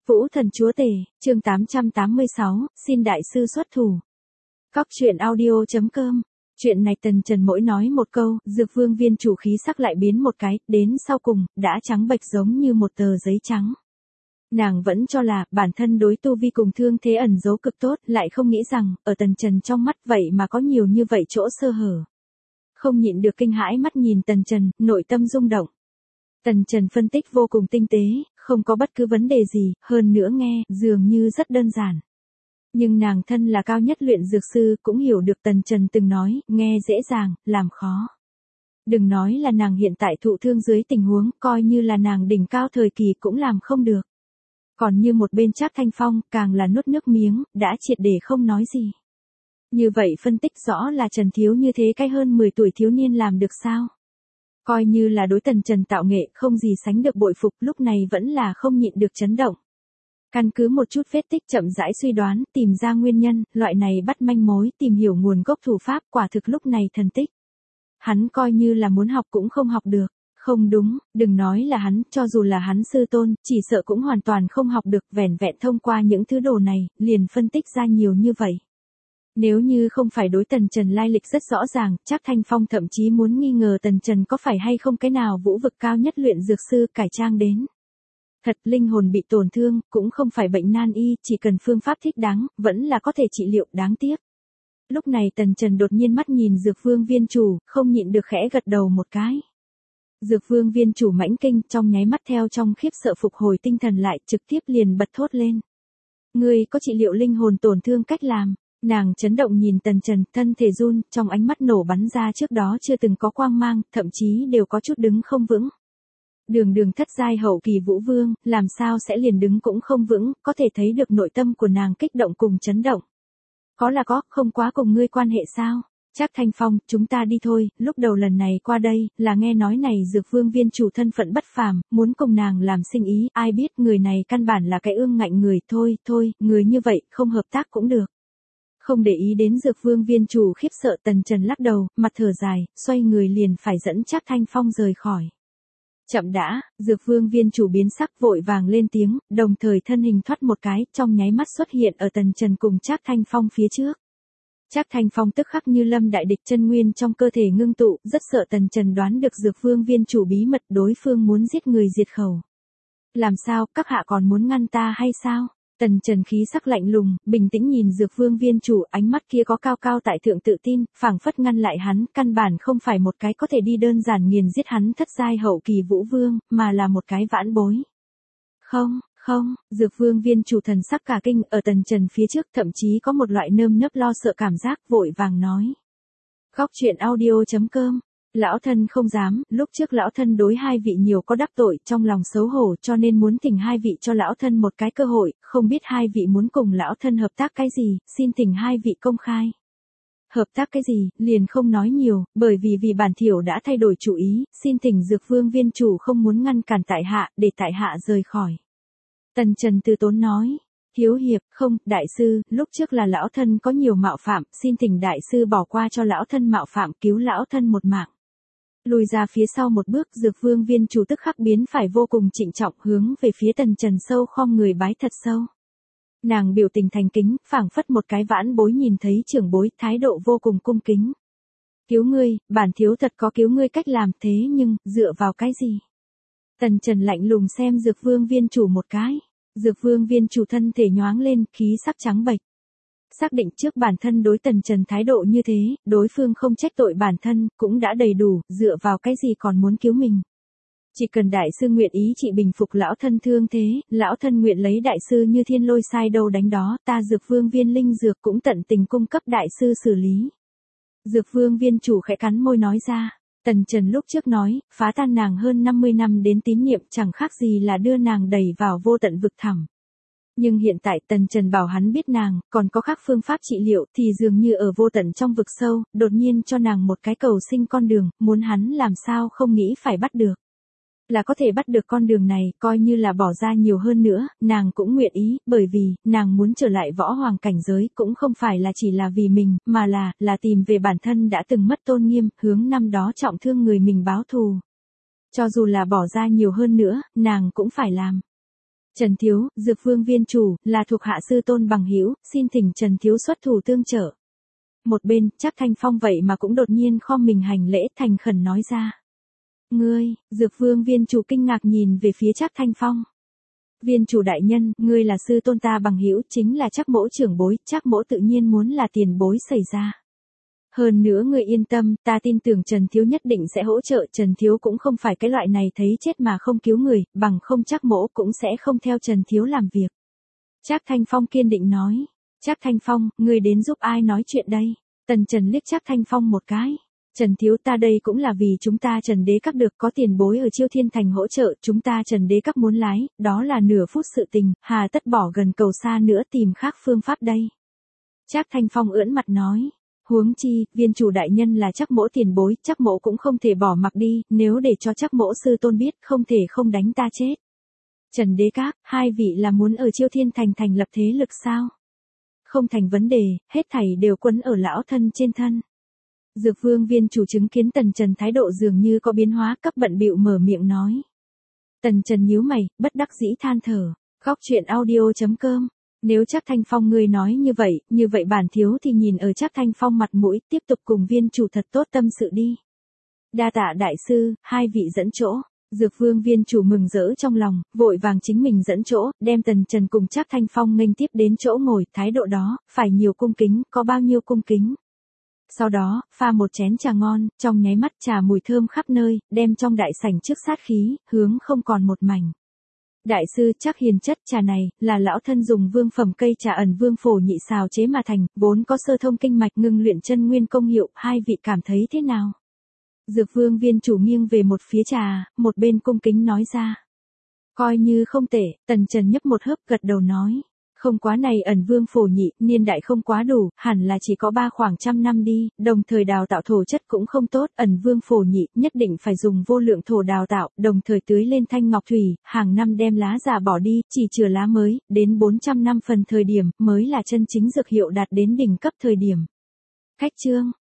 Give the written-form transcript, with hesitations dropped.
Vũ thần chúa tể, chương 886, xin đại sư xuất thủ. Cóc truyện audio.com. Chuyện này Tần Trần mỗi nói một câu, Dược Vương viên chủ khí sắc lại biến một cái, đến sau cùng, đã trắng bệch giống như một tờ giấy trắng. Nàng vẫn cho là, bản thân đối tu vi cùng thương thế ẩn giấu cực tốt, lại không nghĩ rằng, ở Tần Trần trong mắt vậy mà có nhiều như vậy chỗ sơ hở. Không nhịn được kinh hãi mắt nhìn Tần Trần, nội tâm rung động. Tần Trần phân tích vô cùng tinh tế, không có bất cứ vấn đề gì, hơn nữa nghe, dường như rất đơn giản. Nhưng nàng thân là cao nhất luyện dược sư cũng hiểu được Tần Trần từng nói, nghe dễ dàng, làm khó. Đừng nói là nàng hiện tại thụ thương dưới tình huống, coi như là nàng đỉnh cao thời kỳ cũng làm không được. Còn như một bên Trác Thanh Phong, càng là nuốt nước miếng, đã triệt để không nói gì. Như vậy phân tích rõ là Trần Thiếu như thế cái hơn 10 tuổi thiếu niên làm được sao? Coi như là đối Tần Trần tạo nghệ không gì sánh được bội phục, lúc này vẫn là không nhịn được chấn động. Căn cứ một chút vết tích chậm rãi suy đoán, tìm ra nguyên nhân, loại này bắt manh mối, tìm hiểu nguồn gốc thủ pháp, quả thực lúc này thần tích. Hắn coi như là muốn học cũng không học được. Không đúng, đừng nói là hắn, cho dù là hắn sư tôn, chỉ sợ cũng hoàn toàn không học được, vẻn vẹn thông qua những thứ đồ này, liền phân tích ra nhiều như vậy. Nếu như không phải đối Tần Trần lai lịch rất rõ ràng, Trác Thanh Phong thậm chí muốn nghi ngờ Tần Trần có phải hay không cái nào vũ vực cao nhất luyện dược sư cải trang đến. Thật, linh hồn bị tổn thương, cũng không phải bệnh nan y, chỉ cần phương pháp thích đáng, vẫn là có thể trị liệu, đáng tiếc. Lúc này Tần Trần đột nhiên mắt nhìn Dược Vương viên chủ, không nhịn được khẽ gật đầu một cái. Dược Vương viên chủ mãnh kinh, trong nháy mắt theo trong khiếp sợ phục hồi tinh thần lại, trực tiếp liền bật thốt lên. Ngươi có trị liệu linh hồn tổn thương cách làm. Nàng chấn động nhìn Tần Trần, thân thể run, trong ánh mắt nổ bắn ra trước đó chưa từng có quang mang, thậm chí đều có chút đứng không vững. Đường thất giai hậu kỳ vũ vương, làm sao sẽ liền đứng cũng không vững, có thể thấy được nội tâm của nàng kích động cùng chấn động. Có là có, không quá cùng ngươi quan hệ sao? Trác Thanh Phong, chúng ta đi thôi, lúc đầu lần này qua đây, là nghe nói này Dược Vương viên chủ thân phận bất phàm, muốn cùng nàng làm sinh ý, ai biết người này căn bản là cái ương ngạnh người, thôi, người như vậy, không hợp tác cũng được. Không để ý đến Dược Vương viên chủ khiếp sợ, Tần Trần lắc đầu, mặt thở dài, xoay người liền phải dẫn Trác Thanh Phong rời khỏi. Chậm đã, Dược Vương viên chủ biến sắc vội vàng lên tiếng, đồng thời thân hình thoát một cái, trong nháy mắt xuất hiện ở Tần Trần cùng Trác Thanh Phong phía trước. Trác Thanh Phong tức khắc như lâm đại địch, chân nguyên trong cơ thể ngưng tụ, rất sợ Tần Trần đoán được Dược Vương viên chủ bí mật, đối phương muốn giết người diệt khẩu. Làm sao, các hạ còn muốn ngăn ta hay sao? Tần Trần khí sắc lạnh lùng, bình tĩnh nhìn Dược Vương viên chủ, ánh mắt kia có cao cao tại thượng tự tin, phảng phất ngăn lại hắn, căn bản không phải một cái có thể đi đơn giản nghiền giết hắn thất giai hậu kỳ vũ vương, mà là một cái vãn bối. Không, Dược Vương viên chủ thần sắc cả kinh, ở Tần Trần phía trước thậm chí có một loại nơm nớp lo sợ cảm giác, vội vàng nói. Cóc truyện audio.com. Lão thân không dám, lúc trước lão thân đối hai vị nhiều có đắc tội, trong lòng xấu hổ, cho nên muốn thỉnh hai vị cho lão thân một cái cơ hội, không biết hai vị muốn cùng lão thân hợp tác cái gì, xin thỉnh hai vị công khai. Hợp tác cái gì, liền không nói nhiều, bởi vì bản thiểu đã thay đổi chủ ý, xin thỉnh Dược Vương viên chủ không muốn ngăn cản tại hạ, để tại hạ rời khỏi. Tần Trần từ tốn nói. Thiếu hiệp, không, đại sư, lúc trước là lão thân có nhiều mạo phạm, xin thỉnh đại sư bỏ qua cho lão thân mạo phạm, cứu lão thân một mạng. Lùi ra phía sau một bước, Dược Vương viên chủ tức khắc biến phải vô cùng trịnh trọng, hướng về phía Tần Trần sâu khom người bái thật sâu. Nàng biểu tình thành kính, phảng phất một cái vãn bối nhìn thấy trưởng bối, thái độ vô cùng cung kính. Cứu ngươi, bản thiếu thật có cứu ngươi cách làm, thế nhưng, dựa vào cái gì? Tần Trần lạnh lùng xem Dược Vương viên chủ một cái. Dược Vương viên chủ thân thể nhoáng lên, khí sắc trắng bệch. Xác định trước bản thân đối Tần Trần thái độ như thế, đối phương không trách tội bản thân, cũng đã đầy đủ, dựa vào cái gì còn muốn cứu mình. Chỉ cần đại sư nguyện ý trị bình phục lão thân thương thế, lão thân nguyện lấy đại sư như thiên lôi sai đâu đánh đó, ta Dược Vương viên linh dược cũng tận tình cung cấp đại sư xử lý. Dược Vương viên chủ khẽ cắn môi nói ra. Tần Trần lúc trước nói, phá tan nàng hơn 50 năm đến tín niệm chẳng khác gì là đưa nàng đẩy vào vô tận vực thẳm. Nhưng hiện tại Tần Trần bảo hắn biết nàng, còn có khác phương pháp trị liệu thì dường như ở vô tận trong vực sâu, đột nhiên cho nàng một cái cầu sinh con đường, muốn hắn làm sao không nghĩ phải bắt được. Là có thể bắt được con đường này, coi như là bỏ ra nhiều hơn nữa, nàng cũng nguyện ý, bởi vì, nàng muốn trở lại võ hoàng cảnh giới, cũng không phải là chỉ là vì mình, mà là tìm về bản thân đã từng mất tôn nghiêm, hướng năm đó trọng thương người mình báo thù. Cho dù là bỏ ra nhiều hơn nữa, nàng cũng phải làm. Trần Thiếu, Dược Vương viên chủ, là thuộc hạ sư tôn bằng hữu, xin thỉnh Trần Thiếu xuất thủ tương trợ. Một bên, Trác Thanh Phong vậy mà cũng đột nhiên khom mình hành lễ thành khẩn nói ra. Ngươi, Dược Vương viên chủ kinh ngạc nhìn về phía Trác Thanh Phong. Viên chủ đại nhân, ngươi là sư tôn ta bằng hữu, chính là Trác mỗ trưởng bối, Trác mỗ tự nhiên muốn là tiền bối xảy ra. Hơn nữa ngươi yên tâm, ta tin tưởng Trần Thiếu nhất định sẽ hỗ trợ, Trần Thiếu cũng không phải cái loại này thấy chết mà không cứu người, bằng không Trác mỗ cũng sẽ không theo Trần Thiếu làm việc. Trác Thanh Phong kiên định nói. Trác Thanh Phong, ngươi đến giúp ai nói chuyện đây? Tần Trần liếc Trác Thanh Phong một cái. Trần Thiếu, ta đây cũng là vì chúng ta Trần Đế Các được có tiền bối ở Chiêu Thiên Thành hỗ trợ, chúng ta Trần Đế Các muốn lái, đó là nửa phút sự tình, hà tất bỏ gần cầu xa nữa tìm khác phương pháp đây. Trác Thanh Phong ưỡn mặt nói. Huống chi, viên chủ đại nhân là Trác mỗ tiền bối, Trác mỗ cũng không thể bỏ mặc đi, nếu để cho Trác mỗ sư tôn biết, không thể không đánh ta chết. Trần Đế Các, hai vị là muốn ở Chiêu Thiên Thành thành lập thế lực sao? Không thành vấn đề, hết thảy đều quấn ở lão thân trên thân. Dược Vương viên chủ chứng kiến Tần Trần thái độ dường như có biến hóa, cấp bận bịu mở miệng nói. Tần Trần nhíu mày, bất đắc dĩ than thở. Góc truyện audio.com. Nếu Trác Thanh Phong ngươi nói như vậy bản thiếu thì nhìn ở Trác Thanh Phong mặt mũi, tiếp tục cùng viên chủ thật tốt tâm sự đi. Đa tạ đại sư, hai vị dẫn chỗ. Dược Vương viên chủ mừng rỡ trong lòng, vội vàng chính mình dẫn chỗ, đem Tần Trần cùng Trác Thanh Phong nghênh tiếp đến chỗ ngồi, thái độ đó, phải nhiều cung kính, có bao nhiêu cung kính. Sau đó, pha một chén trà ngon, trong nháy mắt trà mùi thơm khắp nơi, đem trong đại sảnh trước sát khí, hướng không còn một mảnh. Đại sư Trác hiền chất trà này, là lão thân dùng vương phẩm cây trà ẩn vương phổ nhị xào chế mà thành, vốn có sơ thông kinh mạch ngưng luyện chân nguyên công hiệu, hai vị cảm thấy thế nào? Dược Vương viên chủ nghiêng về một phía trà, một bên cung kính nói ra. Coi như không tệ, Tần Trần nhấp một hớp gật đầu nói. Không quá này ẩn vương phổ nhị, niên đại không quá đủ, hẳn là chỉ có 3 khoảng trăm năm đi, đồng thời đào tạo thổ chất cũng không tốt, ẩn vương phổ nhị, nhất định phải dùng vô lượng thổ đào tạo, đồng thời tưới lên thanh ngọc thủy, hàng năm đem lá già bỏ đi, chỉ chừa lá mới, đến 400 năm phần thời điểm, mới là chân chính dược hiệu đạt đến đỉnh cấp thời điểm. Khách chương